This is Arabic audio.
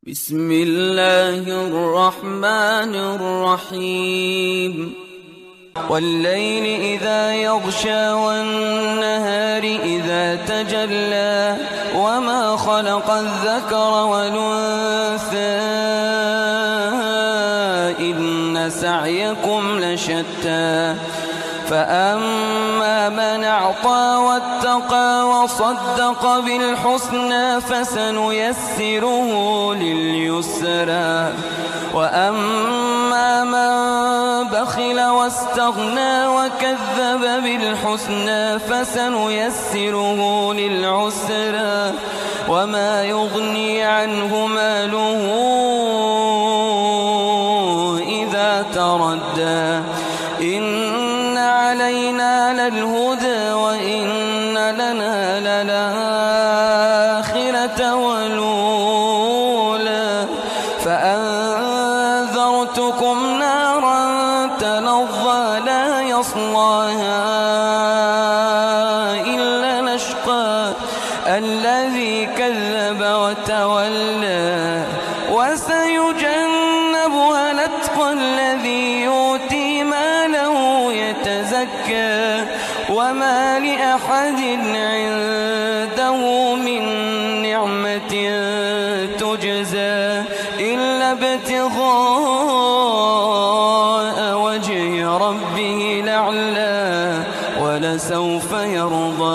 بسم الله الرحمن الرحيم والليل إذا يغشى والنهار إذا تجلى وما خلق الذكر والأنثى إن سعيكم لشتى فأما من أعطى واتقى وصدق بالحسنى فسنيسره لليسرى وأما من بخل واستغنى وكذب بالحسنى فسنيسره للعسرى وما يغني عنه ماله إذا تردى إن علينا للهدى وإن لنا للآخرة والأولى فأنذرتكم نارا تلظى لا يصلاها إلا الأشقى الذي كذب وتولى وسيجنبها الأتقى الذي يؤتي ماله يتزكى وما لأحد عنده من نعمة تجزى إلا ابتغاء وجه ربه الأعلى ولسوف يرضى.